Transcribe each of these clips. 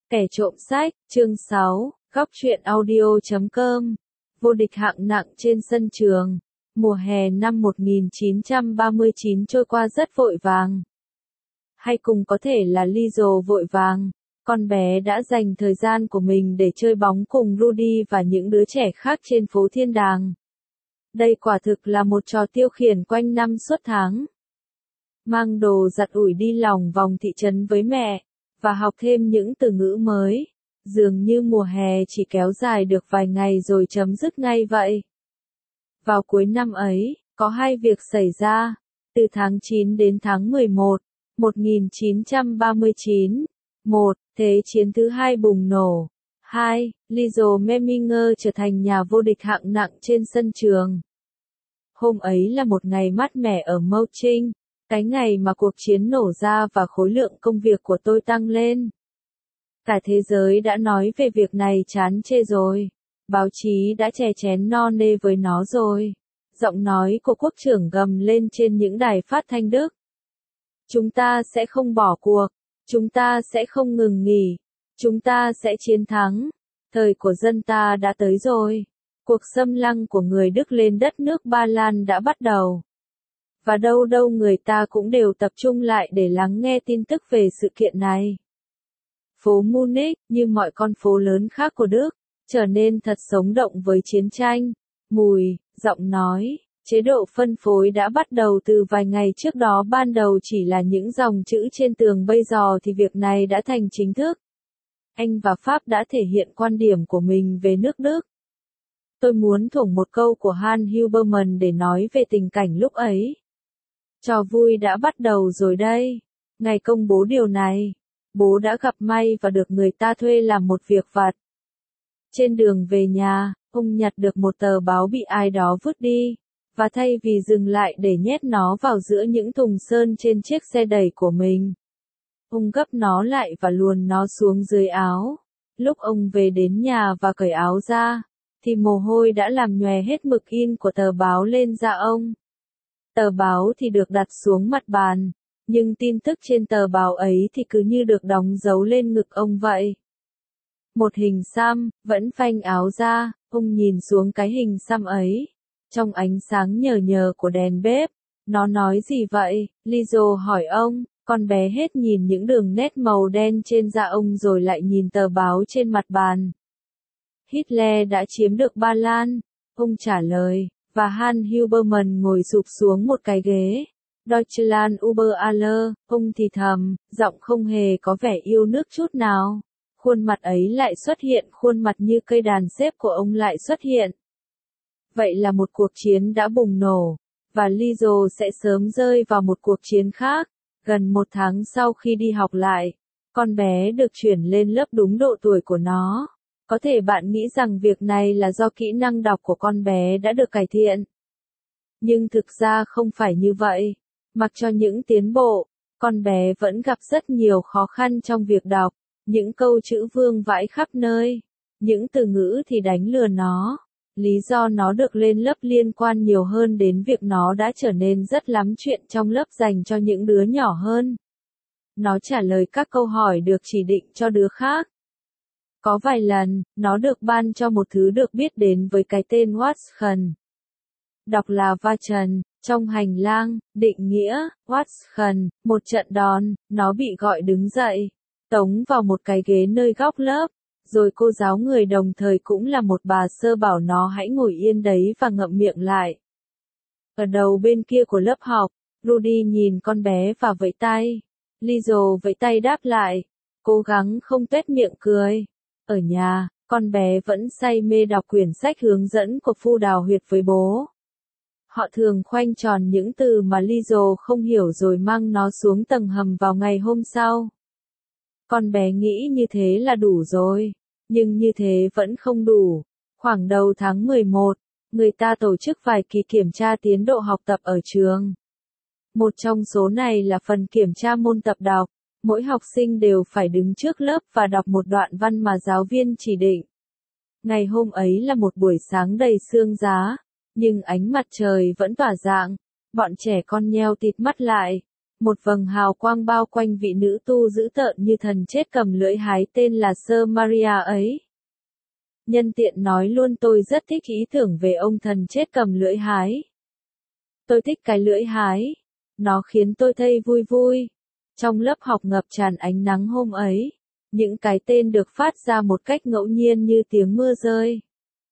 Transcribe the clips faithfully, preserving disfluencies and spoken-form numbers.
Kẻ trộm sách, chương sáu, góc truyện audio chấm com. Vô địch hạng nặng trên sân trường. Mùa hè năm một nghìn chín trăm ba mươi chín trôi qua rất vội vàng. Hay cùng có thể là Lizzo vội vàng. Con bé đã dành thời gian của mình để chơi bóng cùng Rudy và những đứa trẻ khác trên phố Thiên Đàng. Đây quả thực là một trò tiêu khiển quanh năm suốt tháng. Mang đồ giặt ủi đi lòng vòng thị trấn với mẹ, và học thêm những từ ngữ mới. Dường như mùa hè chỉ kéo dài được vài ngày rồi chấm dứt ngay vậy. Vào cuối năm ấy, có hai việc xảy ra. Từ tháng chín đến tháng mười một, một nghìn chín trăm ba mươi chín. một. Thế chiến thứ hai bùng nổ. hai. Lizzo Meminger trở thành nhà vô địch hạng nặng trên sân trường. Hôm ấy là một ngày mát mẻ ở Mâu Trinh. Cái ngày mà cuộc chiến nổ ra và khối lượng công việc của tôi tăng lên. Cả thế giới đã nói về việc này chán chê rồi. Báo chí đã chè chén no nê với nó rồi. Giọng nói của quốc trưởng gầm lên trên những đài phát thanh Đức. Chúng ta sẽ không bỏ cuộc. Chúng ta sẽ không ngừng nghỉ. Chúng ta sẽ chiến thắng. Thời của dân ta đã tới rồi. Cuộc xâm lăng của người Đức lên đất nước Ba Lan đã bắt đầu. Và đâu đâu người ta cũng đều tập trung lại để lắng nghe tin tức về sự kiện này. Phố Munich, như mọi con phố lớn khác của Đức, trở nên thật sống động với chiến tranh, mùi, giọng nói, chế độ phân phối đã bắt đầu từ vài ngày trước đó, ban đầu chỉ là những dòng chữ trên tường, bây giờ thì việc này đã thành chính thức. Anh và Pháp đã thể hiện quan điểm của mình về nước Đức. Tôi muốn thủng một câu của Hans Huberman để nói về tình cảnh lúc ấy. Trò vui đã bắt đầu rồi đây. Ngày công bố điều này, bố đã gặp may và được người ta thuê làm một việc vặt. Trên đường về nhà, ông nhặt được một tờ báo bị ai đó vứt đi, và thay vì dừng lại để nhét nó vào giữa những thùng sơn trên chiếc xe đẩy của mình, ông gấp nó lại và luồn nó xuống dưới áo. Lúc ông về đến nhà và cởi áo ra, thì mồ hôi đã làm nhòe hết mực in của tờ báo lên da ông. Tờ báo thì được đặt xuống mặt bàn, nhưng tin tức trên tờ báo ấy thì cứ như được đóng dấu lên ngực ông vậy. Một hình xăm, vẫn phanh áo ra, ông nhìn xuống cái hình xăm ấy. Trong ánh sáng nhờ nhờ của đèn bếp, nó nói gì vậy? Lizzo hỏi ông, con bé hết nhìn những đường nét màu đen trên da ông rồi lại nhìn tờ báo trên mặt bàn. Hitler đã chiếm được Ba Lan, ông trả lời. Và Hans Huberman ngồi sụp xuống một cái ghế. Deutschland über alle, ông thì thầm, giọng không hề có vẻ yêu nước chút nào. Khuôn mặt ấy lại xuất hiện, khuôn mặt như cây đàn xếp của ông lại xuất hiện. Vậy là một cuộc chiến đã bùng nổ, và Lizzo sẽ sớm rơi vào một cuộc chiến khác. Gần một tháng sau khi đi học lại, con bé được chuyển lên lớp đúng độ tuổi của nó. Có thể bạn nghĩ rằng việc này là do kỹ năng đọc của con bé đã được cải thiện. Nhưng thực ra không phải như vậy. Mặc cho những tiến bộ, con bé vẫn gặp rất nhiều khó khăn trong việc đọc. Những câu chữ vương vãi khắp nơi. Những từ ngữ thì đánh lừa nó. Lý do nó được lên lớp liên quan nhiều hơn đến việc nó đã trở nên rất lắm chuyện trong lớp dành cho những đứa nhỏ hơn. Nó trả lời các câu hỏi được chỉ định cho đứa khác. Có vài lần, nó được ban cho một thứ được biết đến với cái tên Watschen. Đọc là Wachen, trong hành lang, định nghĩa, Watschen, một trận đòn, nó bị gọi đứng dậy, tống vào một cái ghế nơi góc lớp, rồi cô giáo người đồng thời cũng là một bà sơ bảo nó hãy ngồi yên đấy và ngậm miệng lại. Ở đầu bên kia của lớp học, Rudy nhìn con bé và vẫy tay. Lizzo vẫy tay đáp lại, cố gắng không tuét miệng cười. Ở nhà, con bé vẫn say mê đọc quyển sách hướng dẫn của Phu Đào Huyệt với bố. Họ thường khoanh tròn những từ mà Lizzo không hiểu rồi mang nó xuống tầng hầm vào ngày hôm sau. Con bé nghĩ như thế là đủ rồi, nhưng như thế vẫn không đủ. Khoảng đầu tháng mười một, người ta tổ chức vài kỳ kiểm tra tiến độ học tập ở trường. Một trong số này là phần kiểm tra môn tập đọc. Mỗi học sinh đều phải đứng trước lớp và đọc một đoạn văn mà giáo viên chỉ định. Ngày hôm ấy là một buổi sáng đầy sương giá, nhưng ánh mặt trời vẫn tỏa rạng. Bọn trẻ con nheo tịt mắt lại, Một vầng hào quang bao quanh vị nữ tu dữ tợn như thần chết cầm lưỡi hái tên là Sơ Maria ấy. Nhân tiện nói luôn tôi rất thích ý tưởng về ông thần chết cầm lưỡi hái. Tôi thích cái lưỡi hái. Nó khiến tôi thấy vui vui. Trong lớp học ngập tràn ánh nắng hôm ấy, những cái tên được phát ra một cách ngẫu nhiên như tiếng mưa rơi.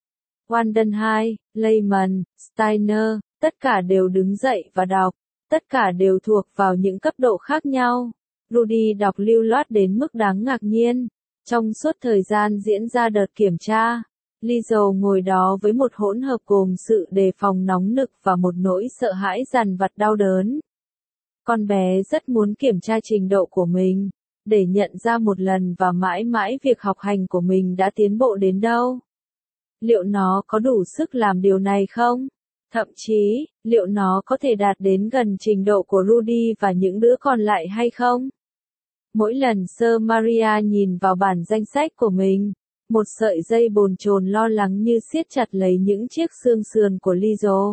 Wandenheim, Lehman, Steiner, tất cả đều đứng dậy và đọc. Tất cả đều thuộc vào những cấp độ khác nhau. Rudy đọc lưu loát đến mức đáng ngạc nhiên. Trong suốt thời gian diễn ra đợt kiểm tra, Lizzo ngồi đó với một hỗn hợp gồm sự đề phòng nóng nực và một nỗi sợ hãi dằn vặt đau đớn. Con bé rất muốn kiểm tra trình độ của mình, để nhận ra một lần và mãi mãi việc học hành của mình đã tiến bộ đến đâu. Liệu nó có đủ sức làm điều này không? Thậm chí, liệu nó có thể đạt đến gần trình độ của Rudy và những đứa còn lại hay không? Mỗi lần Sơ Maria nhìn vào bản danh sách của mình, một sợi dây bồn chồn lo lắng như siết chặt lấy những chiếc xương sườn của Lizzo.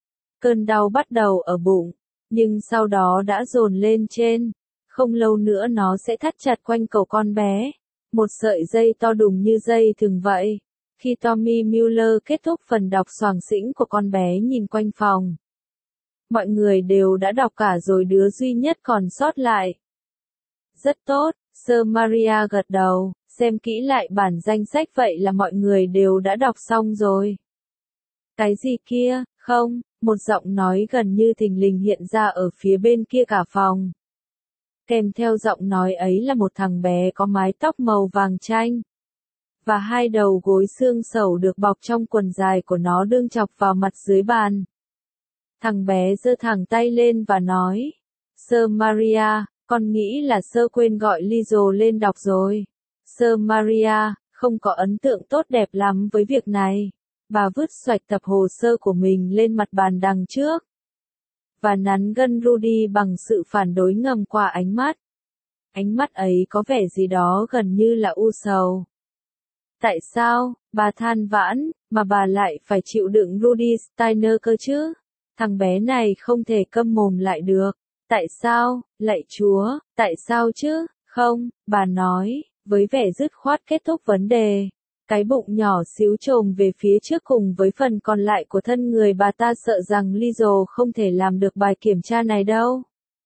Cơn đau bắt đầu ở bụng, nhưng sau đó đã dồn lên trên. Không lâu nữa nó sẽ thắt chặt quanh cổ con bé. Một sợi dây to đùng như dây thừng vậy. Khi Tommy Mueller kết thúc phần đọc xoàng xĩnh của con bé nhìn quanh phòng. Mọi người đều đã đọc cả rồi, đứa duy nhất còn sót lại. Rất tốt, Sơ Maria gật đầu, xem kỹ lại bản danh sách vậy là mọi người đều đã đọc xong rồi. Cái gì kia, không, một giọng nói gần như thình lình hiện ra ở phía bên kia cả phòng. Kèm theo giọng nói ấy là một thằng bé có mái tóc màu vàng chanh. Và hai đầu gối xương sẩu được bọc trong quần dài của nó đương chọc vào mặt dưới bàn. Thằng bé giơ thẳng tay lên và nói, Sơ Maria, con nghĩ là Sơ quên gọi Lizzo lên đọc rồi. Sơ Maria, không có ấn tượng tốt đẹp lắm với việc này. Bà vứt xoạch tập hồ sơ của mình lên mặt bàn đằng trước. Và nắn gân Rudy bằng sự phản đối ngầm qua ánh mắt. Ánh mắt ấy có vẻ gì đó gần như là u sầu. Tại sao, bà than vãn, mà bà lại phải chịu đựng Rudy Steiner cơ chứ? Thằng bé này không thể câm mồm lại được. Tại sao, lạy Chúa, tại sao chứ? Không, bà nói, với vẻ dứt khoát kết thúc vấn đề. Cái bụng nhỏ xíu trồm về phía trước cùng với phần còn lại của thân người bà ta, sợ rằng Lizzo không thể làm được bài kiểm tra này đâu.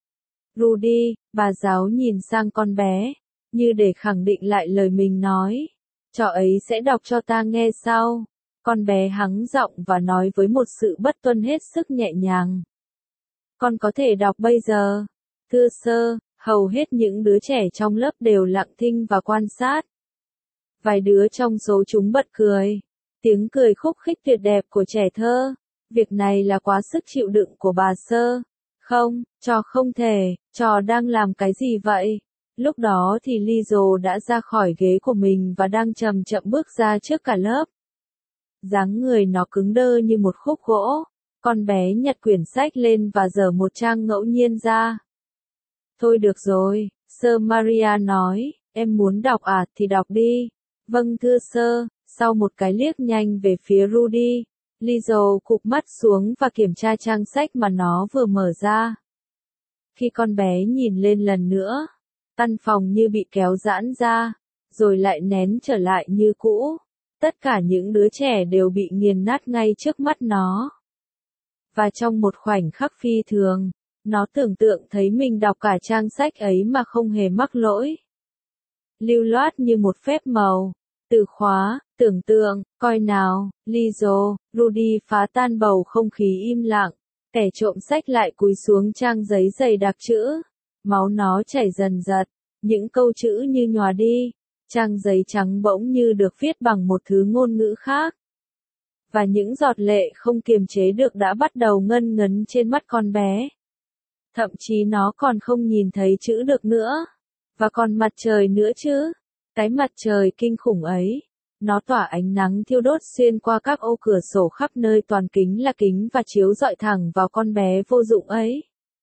Rudy, bà giáo nhìn sang con bé, như để khẳng định lại lời mình nói. Trò ấy sẽ đọc cho ta nghe sau. Con bé hắng giọng và nói với một sự bất tuân hết sức nhẹ nhàng. Con có thể đọc bây giờ. Thưa Sơ, hầu hết những đứa trẻ trong lớp đều lặng thinh và quan sát. Vài đứa trong số chúng bật cười. Tiếng cười khúc khích tuyệt đẹp của trẻ thơ. Việc này là quá sức chịu đựng của bà Sơ. Không, trò không thể, trò đang làm cái gì vậy? Lúc đó thì Lizzo đã ra khỏi ghế của mình và đang chậm chậm bước ra trước cả lớp. Dáng người nó cứng đơ như một khúc gỗ. Con bé nhặt quyển sách lên và dở một trang ngẫu nhiên ra. Thôi được rồi, Sơ Maria nói, em muốn đọc à thì đọc đi. Vâng thưa Sơ, sau một cái liếc nhanh về phía Rudy, Lizzo cụp mắt xuống và kiểm tra trang sách mà nó vừa mở ra. Khi con bé nhìn lên lần nữa, căn phòng như bị kéo giãn ra, rồi lại nén trở lại như cũ. Tất cả những đứa trẻ đều bị nghiền nát ngay trước mắt nó. Và trong một khoảnh khắc phi thường, nó tưởng tượng thấy mình đọc cả trang sách ấy mà không hề mắc lỗi. Lưu loát như một phép màu. Từ khóa, tưởng tượng, coi nào, Lizzo, Rudy phá tan bầu không khí im lặng. Kẻ trộm sách lại cúi xuống trang giấy dày đặc chữ. Máu nó chảy dần dật, những câu chữ như nhòa đi. Trang giấy trắng bỗng như được viết bằng một thứ ngôn ngữ khác. Và những giọt lệ không kiềm chế được đã bắt đầu ngân ngấn trên mắt con bé. Thậm chí nó còn không nhìn thấy chữ được nữa. Và còn mặt trời nữa chứ. Cái mặt trời kinh khủng ấy. Nó tỏa ánh nắng thiêu đốt xuyên qua các ô cửa sổ khắp nơi, toàn kính là kính và chiếu rọi thẳng vào con bé vô dụng ấy.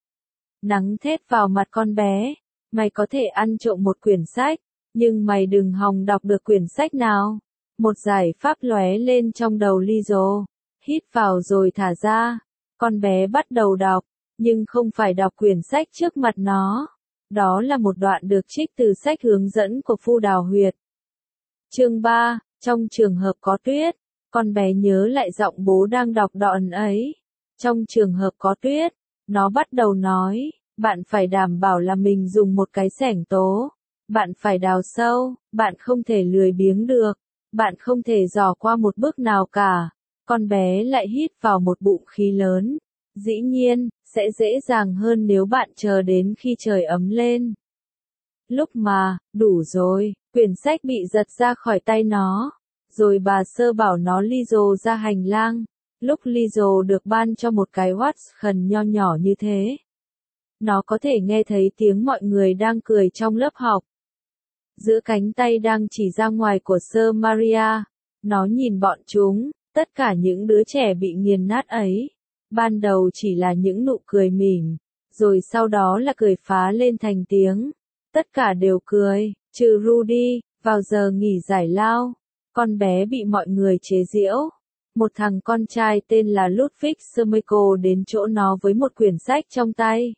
Nắng thét vào mặt con bé. Mày có thể ăn trộm một quyển sách, nhưng mày đừng hòng đọc được quyển sách nào. Một giải pháp lóe lên trong đầu Lizzo. Hít vào rồi thả ra. Con bé bắt đầu đọc. nhưng không phải đọc quyển sách trước mặt nó. Đó là một đoạn được trích từ sách hướng dẫn của Phu Đào Huyệt. Chương ba, trong trường hợp có tuyết, con bé nhớ lại giọng bố đang đọc đoạn ấy. Trong trường hợp có tuyết, nó bắt đầu nói, bạn phải đảm bảo là mình dùng một cái xẻng tố. Bạn phải đào sâu, bạn không thể lười biếng được, bạn không thể dò qua một bước nào cả. Con bé lại hít vào một bụng khí lớn. Dĩ nhiên, sẽ dễ dàng hơn nếu bạn chờ đến khi trời ấm lên. Lúc mà, đủ rồi, quyển sách bị giật ra khỏi tay nó. Rồi bà Sơ bảo nó ly dồ ra hành lang. Lúc ly dồ được ban cho một cái Watson nho nhỏ như thế. Nó có thể nghe thấy tiếng mọi người đang cười trong lớp học. Giữa cánh tay đang chỉ ra ngoài của Sơ Maria, nó nhìn bọn chúng, tất cả những đứa trẻ bị nghiền nát ấy. Ban đầu chỉ là những nụ cười mỉm, rồi sau đó là cười phá lên thành tiếng. Tất cả đều cười, trừ Rudy, vào giờ nghỉ giải lao. Con bé bị mọi người chế giễu. Một thằng con trai tên là Ludwig Smichael đến chỗ nó với một quyển sách trong tay.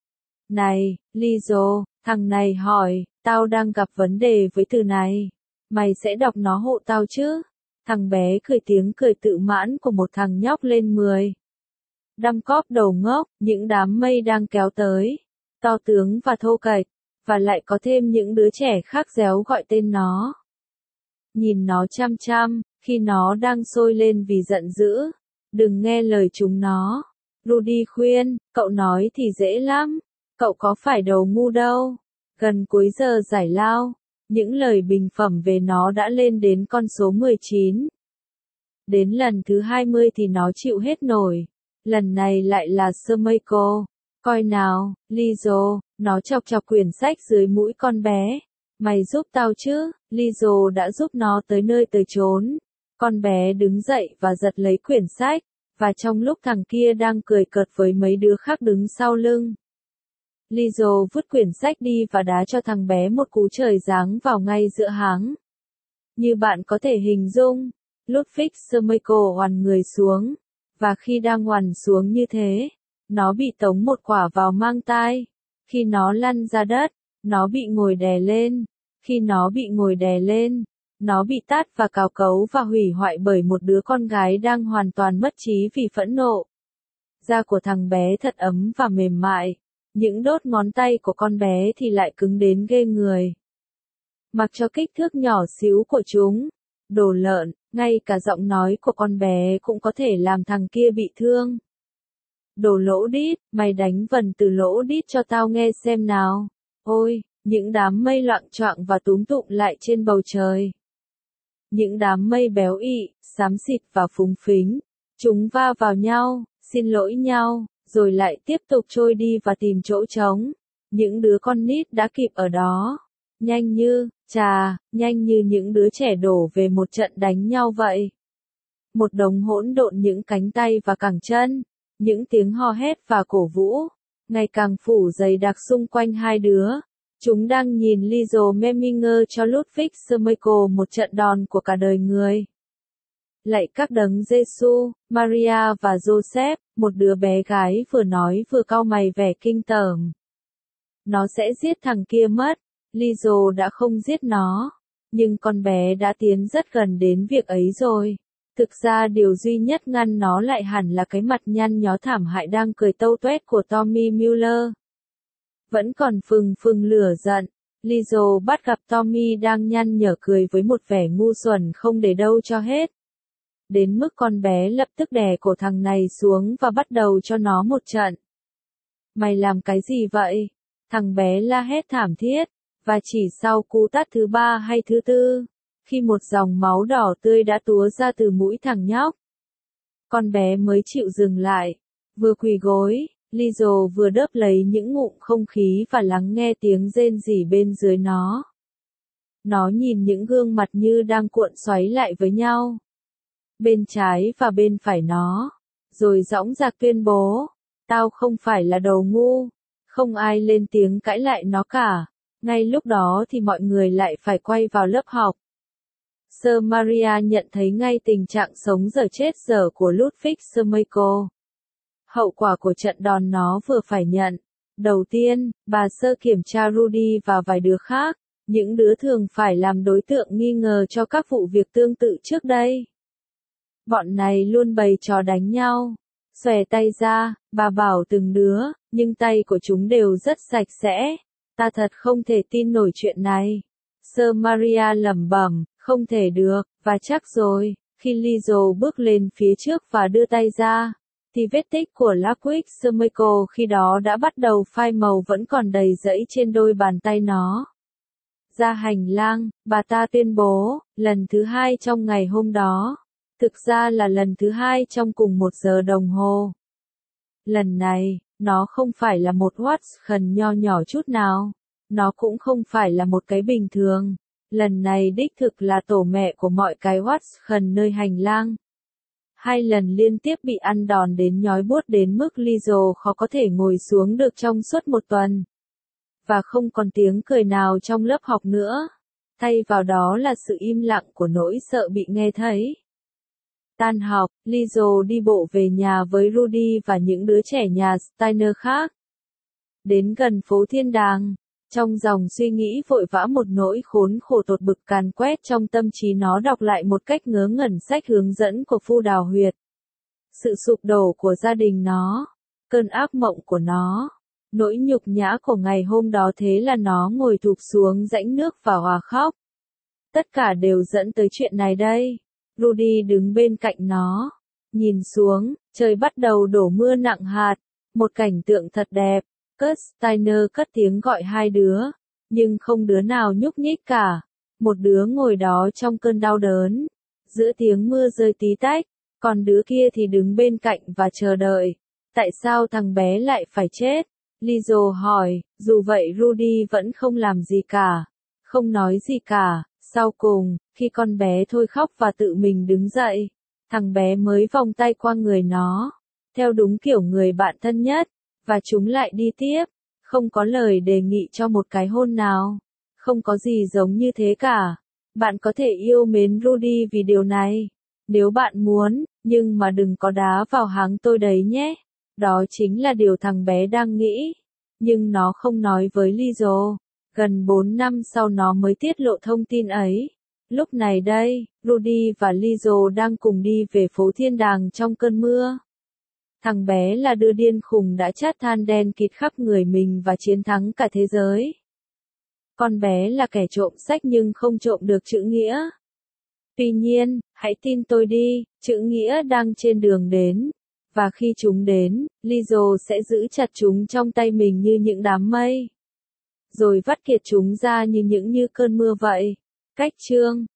Này, Lizzo, thằng này hỏi, tao đang gặp vấn đề với từ này. Mày sẽ đọc nó hộ tao chứ? Thằng bé cười tiếng cười tự mãn của một thằng nhóc lên mười. Đăm cóp đầu ngốc, những đám mây đang kéo tới. To tướng và thô kệch, và lại có thêm những đứa trẻ khác réo gọi tên nó. Nhìn nó chăm chăm, khi nó đang sôi lên vì giận dữ. Đừng nghe lời chúng nó. Rudy khuyên, cậu nói thì dễ lắm. Cậu có phải đầu ngu đâu. Gần cuối giờ giải lao, những lời bình phẩm về nó đã lên đến con số mười chín. Đến lần thứ hai mươi thì nó chịu hết nổi. Lần này lại là Smichael. Coi nào, Lizzo, nó chọc chọc quyển sách dưới mũi con bé. Mày giúp tao chứ, Lizzo đã giúp nó tới nơi tới chốn. Con bé đứng dậy và giật lấy quyển sách, và trong lúc thằng kia đang cười cợt với mấy đứa khác đứng sau lưng. Lizzo vứt quyển sách đi và đá cho thằng bé một cú trời giáng vào ngay giữa háng. Như bạn có thể hình dung, Ludwig Smichael oằn người xuống, và khi đang oằn xuống như thế, nó bị tống một quả vào mang tai. Khi nó lăn ra đất, nó bị ngồi đè lên. Khi nó bị ngồi đè lên, nó bị tát và cào cấu và hủy hoại bởi một đứa con gái đang hoàn toàn mất trí vì phẫn nộ. Da của thằng bé thật ấm và mềm mại. Những đốt ngón tay của con bé thì lại cứng đến ghê người. Mặc cho kích thước nhỏ xíu của chúng, đồ lợn, ngay cả giọng nói của con bé cũng có thể làm thằng kia bị thương. Đồ lỗ đít, mày đánh vần từ lỗ đít cho tao nghe xem nào. Ôi, những đám mây loạng choạng và túm tụm lại trên bầu trời. Những đám mây béo ị, xám xịt và phúng phính. Chúng va vào nhau, xin lỗi nhau, rồi lại tiếp tục trôi đi và tìm chỗ trống. Những đứa con nít đã kịp ở đó. Nhanh như, chà, nhanh như những đứa trẻ đổ về một trận đánh nhau vậy. Một đống hỗn độn những cánh tay và cẳng chân. Những tiếng hò hét và cổ vũ. Ngày càng phủ dày đặc xung quanh hai đứa. Chúng đang nhìn Lizzo Meminger cho Ludwig Smichael một trận đòn của cả đời người. Lạy các đấng Giêsu, Maria và Joseph, một đứa bé gái vừa nói vừa cau mày vẻ kinh tởm. Nó sẽ giết thằng kia mất. Lizzo đã không giết nó, nhưng con bé đã tiến rất gần đến việc ấy rồi. Thực ra điều duy nhất ngăn nó lại hẳn là cái mặt nhăn nhó thảm hại đang cười tâu tuét của Tommy Mueller. Vẫn còn phừng phừng lửa giận, Lizzo bắt gặp Tommy đang nhăn nhở cười với một vẻ ngu xuẩn không để đâu cho hết. Đến mức con bé lập tức đè cổ thằng này xuống và bắt đầu cho nó một trận. Mày làm cái gì vậy? Thằng bé la hét thảm thiết, và chỉ sau cú tát thứ ba hay thứ tư, khi một dòng máu đỏ tươi đã túa ra từ mũi thằng nhóc, con bé mới chịu dừng lại. Vừa quỳ gối, Lizzo vừa đớp lấy những ngụm không khí và lắng nghe tiếng rên rỉ bên dưới nó. Nó nhìn những gương mặt như đang cuộn xoáy lại với nhau, bên trái và bên phải nó, rồi dõng dạc tuyên bố, tao không phải là đầu ngu. Không ai lên tiếng cãi lại nó cả. Ngay lúc đó thì mọi người lại phải quay vào lớp học. Sơ Maria nhận thấy ngay tình trạng sống dở chết dở của Ludwig Smichael. Hậu quả của trận đòn nó vừa phải nhận. Đầu tiên, bà sơ kiểm tra Rudy và vài đứa khác, những đứa thường phải làm đối tượng nghi ngờ cho các vụ việc tương tự trước đây. Bọn này luôn bày trò đánh nhau. Xòe tay ra, bà bảo từng đứa, nhưng tay của chúng đều rất sạch sẽ. Ta thật không thể tin nổi chuyện này. Sơ Maria lẩm bẩm, không thể được, và chắc rồi, khi Lizzo bước lên phía trước và đưa tay ra, thì vết tích của Ludwig Smichael khi đó đã bắt đầu phai màu vẫn còn đầy rẫy trên đôi bàn tay nó. Ra hành lang, bà ta tuyên bố, lần thứ hai trong ngày hôm đó. Thực ra là lần thứ hai trong cùng một giờ đồng hồ. Lần này, nó không phải là một Watson nho nhỏ chút nào. Nó cũng không phải là một cái bình thường. Lần này đích thực là tổ mẹ của mọi cái Watson nơi hành lang. Hai lần liên tiếp bị ăn đòn đến nhói buốt đến mức Lizzo khó có thể ngồi xuống được trong suốt một tuần. Và không còn tiếng cười nào trong lớp học nữa. Thay vào đó là sự im lặng của nỗi sợ bị nghe thấy. Tan học, Lizzo đi bộ về nhà với Rudy và những đứa trẻ nhà Steiner khác. Đến gần phố Thiên Đàng, trong dòng suy nghĩ vội vã một nỗi khốn khổ tột bực càn quét trong tâm trí nó đọc lại một cách ngớ ngẩn sách hướng dẫn của Phu Đào Huyệt. Sự sụp đổ của gia đình nó, cơn ác mộng của nó, nỗi nhục nhã của ngày hôm đó thế là nó ngồi thụp xuống rãnh nước và òa khóc. Tất cả đều dẫn tới chuyện này đây. Rudy đứng bên cạnh nó, nhìn xuống, trời bắt đầu đổ mưa nặng hạt, một cảnh tượng thật đẹp. Kurt Steiner cất tiếng gọi hai đứa, nhưng không đứa nào nhúc nhích cả. Một đứa ngồi đó trong cơn đau đớn, giữa tiếng mưa rơi tí tách, còn đứa kia thì đứng bên cạnh và chờ đợi. Tại sao thằng bé lại phải chết? Lizzo hỏi, dù vậy Rudy vẫn không làm gì cả, không nói gì cả. Sau cùng, khi con bé thôi khóc và tự mình đứng dậy, thằng bé mới vòng tay qua người nó, theo đúng kiểu người bạn thân nhất, và chúng lại đi tiếp, không có lời đề nghị cho một cái hôn nào, không có gì giống như thế cả. Bạn có thể yêu mến Rudy vì điều này, nếu bạn muốn, nhưng mà đừng có đá vào háng tôi đấy nhé. Đó chính là điều thằng bé đang nghĩ, nhưng nó không nói với Lizzo. Gần bốn năm sau nó mới tiết lộ thông tin ấy. Lúc này đây, Rudy và Lizzo đang cùng đi về phố Thiên Đàng trong cơn mưa. Thằng bé là đứa điên khùng đã chát than đen kịt khắp người mình và chiến thắng cả thế giới. Con bé là kẻ trộm sách nhưng không trộm được chữ nghĩa. Tuy nhiên, hãy tin tôi đi, chữ nghĩa đang trên đường đến. Và khi chúng đến, Lizzo sẽ giữ chặt chúng trong tay mình như những đám mây. Rồi vắt kiệt chúng ra như những như cơn mưa vậy. Cách chương